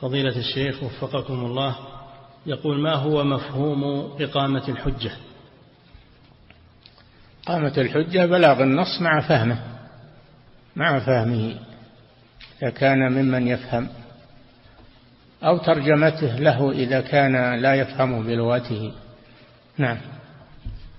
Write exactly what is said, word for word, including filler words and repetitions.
فضيلة الشيخ وفقكم الله، يقول: ما هو مفهوم إقامة الحجة؟ إقامة الحجة بلاغ النص مع فهمه مع فهمه إذا كان ممن يفهم، أو ترجمته له إذا كان لا يفهم بلغته. نعم.